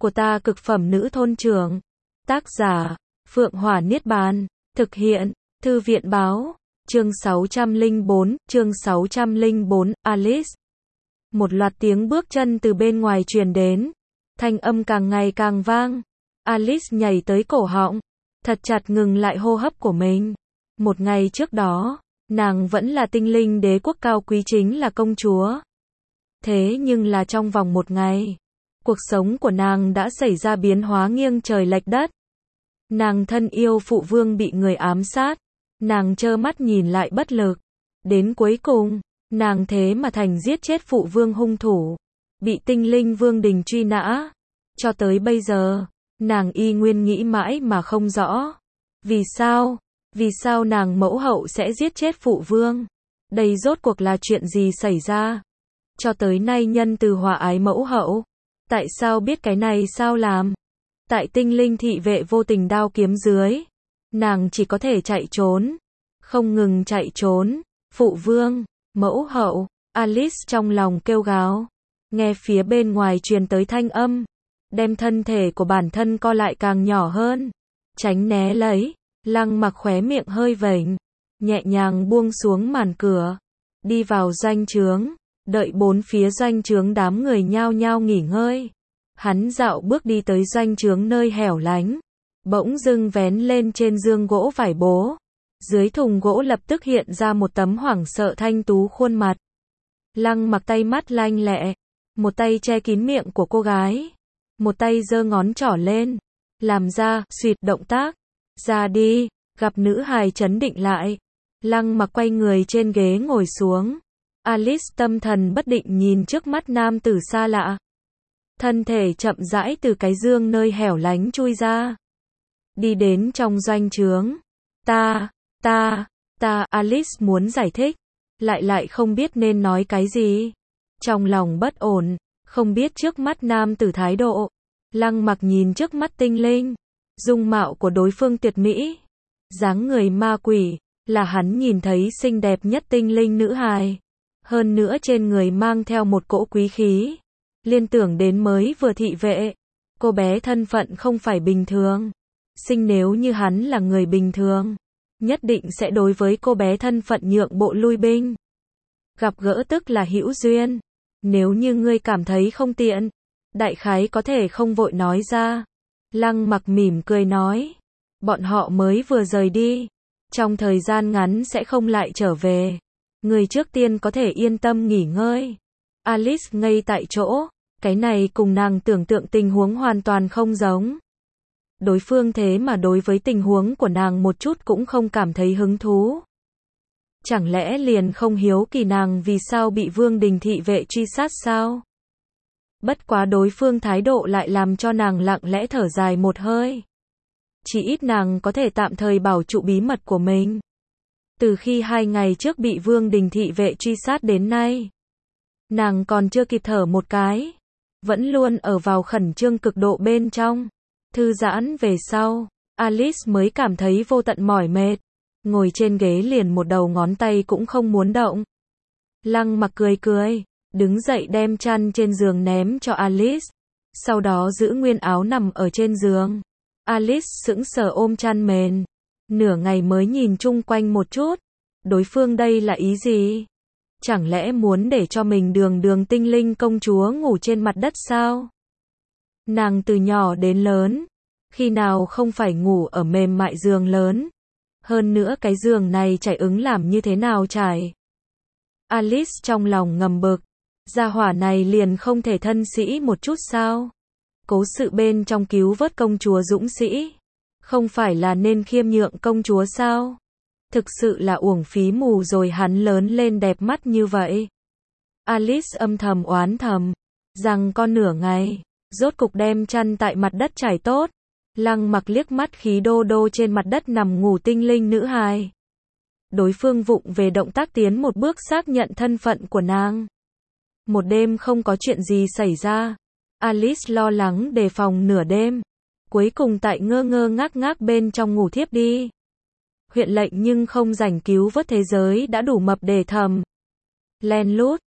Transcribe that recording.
của ta cực phẩm nữ thôn trưởng. Tác giả, Phượng Hỏa Niết Bàn. Thực hiện, Thư viện báo. Chương 604, Alice. Một loạt tiếng bước chân từ bên ngoài truyền đến. Thanh âm càng ngày càng vang. Alice nhảy tới cổ họng, thật chặt ngừng lại hô hấp của mình. Một ngày trước đó, nàng vẫn là tinh linh đế quốc cao quý, chính là công chúa. Thế nhưng là trong vòng một ngày, cuộc sống của nàng đã xảy ra biến hóa nghiêng trời lệch đất. Nàng thân yêu phụ vương bị người ám sát, nàng trơ mắt nhìn lại bất lực. Đến cuối cùng, nàng thế mà thành giết chết phụ vương hung thủ, bị tinh linh vương đình truy nã. Cho tới bây giờ, nàng y nguyên nghĩ mãi mà không rõ. Vì sao nàng mẫu hậu sẽ giết chết phụ vương? Đây rốt cuộc là chuyện gì xảy ra? Cho tới nay nhân từ hòa ái mẫu hậu, tại sao biết cái này sao làm? Tại tinh linh thị vệ vô tình đao kiếm dưới, nàng chỉ có thể chạy trốn, không ngừng chạy trốn. Phụ vương, mẫu hậu, Alice trong lòng kêu gào. Nghe phía bên ngoài truyền tới thanh âm, đem thân thể của bản thân co lại càng nhỏ hơn, tránh né lấy. Lăng Mặc khóe miệng hơi vểnh, nhẹ nhàng buông xuống màn cửa, đi vào doanh trướng, đợi bốn phía doanh trướng đám người nhao nhao nghỉ ngơi. Hắn dạo bước đi tới doanh trướng nơi hẻo lánh, bỗng dưng vén lên trên giường gỗ vải bố. Dưới thùng gỗ lập tức hiện ra một tấm hoảng sợ thanh tú khuôn mặt. Lăng Mặc tay mắt lanh lẹ, một tay che kín miệng của cô gái, một tay giơ ngón trỏ lên, làm ra xuyệt động tác. Ra đi. Gặp nữ hài trấn định lại, Lăng Mặc quay người trên ghế ngồi xuống. Alice tâm thần bất định nhìn trước mắt nam tử xa lạ. Thân thể chậm rãi từ cái giường nơi hẻo lánh chui ra, đi đến trong doanh trướng. Alice muốn giải thích, lại không biết nên nói cái gì. Trong lòng bất ổn, không biết trước mắt nam tử thái độ. Lăng Mặc nhìn trước mắt tinh linh, dung mạo của đối phương tuyệt mỹ, dáng người ma quỷ, là hắn nhìn thấy xinh đẹp nhất tinh linh nữ hài. Hơn nữa trên người mang theo một cỗ quý khí, liên tưởng đến mới vừa thị vệ. Cô bé thân phận không phải bình thường. Nếu như hắn là người bình thường, nhất định sẽ đối với cô bé thân phận nhượng bộ lui binh. Gặp gỡ tức là hữu duyên. Nếu như ngươi cảm thấy không tiện, đại khái có thể không vội nói ra. Lăng Mặc mỉm cười nói. Bọn họ mới vừa rời đi, trong thời gian ngắn sẽ không lại trở về. Người trước tiên có thể yên tâm nghỉ ngơi. Alice ngây tại chỗ, cái này cùng nàng tưởng tượng tình huống hoàn toàn không giống. Đối phương thế mà đối với tình huống của nàng một chút cũng không cảm thấy hứng thú. Chẳng lẽ liền không hiếu kỳ nàng vì sao bị vương đình thị vệ truy sát sao? Bất quá đối phương thái độ lại làm cho nàng lặng lẽ thở dài một hơi. Chỉ ít nàng có thể tạm thời bảo trụ bí mật của mình. Từ khi 2 ngày trước bị vương đình thị vệ truy sát đến nay, nàng còn chưa kịp thở một cái, vẫn luôn ở vào khẩn trương cực độ bên trong. Thư giãn về sau, Alice mới cảm thấy vô tận mỏi mệt, ngồi trên ghế liền một đầu ngón tay cũng không muốn động. Lăng Mặc cười, đứng dậy đem chăn trên giường ném cho Alice, sau đó giữ nguyên áo nằm ở trên giường. Alice sững sờ ôm chăn mền, nửa ngày mới nhìn chung quanh một chút. Đối phương đây là ý gì? Chẳng lẽ muốn để cho mình đường tinh linh công chúa ngủ trên mặt đất sao? Nàng từ nhỏ đến lớn, khi nào không phải ngủ ở mềm mại giường lớn? Hơn nữa cái giường này trải ứng làm như thế nào trải? Alice trong lòng ngầm bực, gia hỏa này liền không thể thân sĩ một chút sao? Cố sự bên trong cứu vớt công chúa dũng sĩ, không phải là nên khiêm nhượng công chúa sao? Thực sự là uổng phí mù rồi, hắn lớn lên đẹp mắt như vậy. Alice âm thầm oán thầm, rằng con nửa ngày, rốt cục đem chăn tại mặt đất trải tốt. Lăng Mặc liếc mắt khí đô đô trên mặt đất nằm ngủ tinh linh nữ hài. Đối phương vụng về động tác tiến một bước xác nhận thân phận của nàng. Một đêm không có chuyện gì xảy ra. Alice lo lắng đề phòng nửa đêm, cuối cùng tại ngơ ngác bên trong ngủ thiếp đi. Huyện lệnh nhưng không rảnh cứu vớt thế giới đã đủ mập để thầm. Len lút,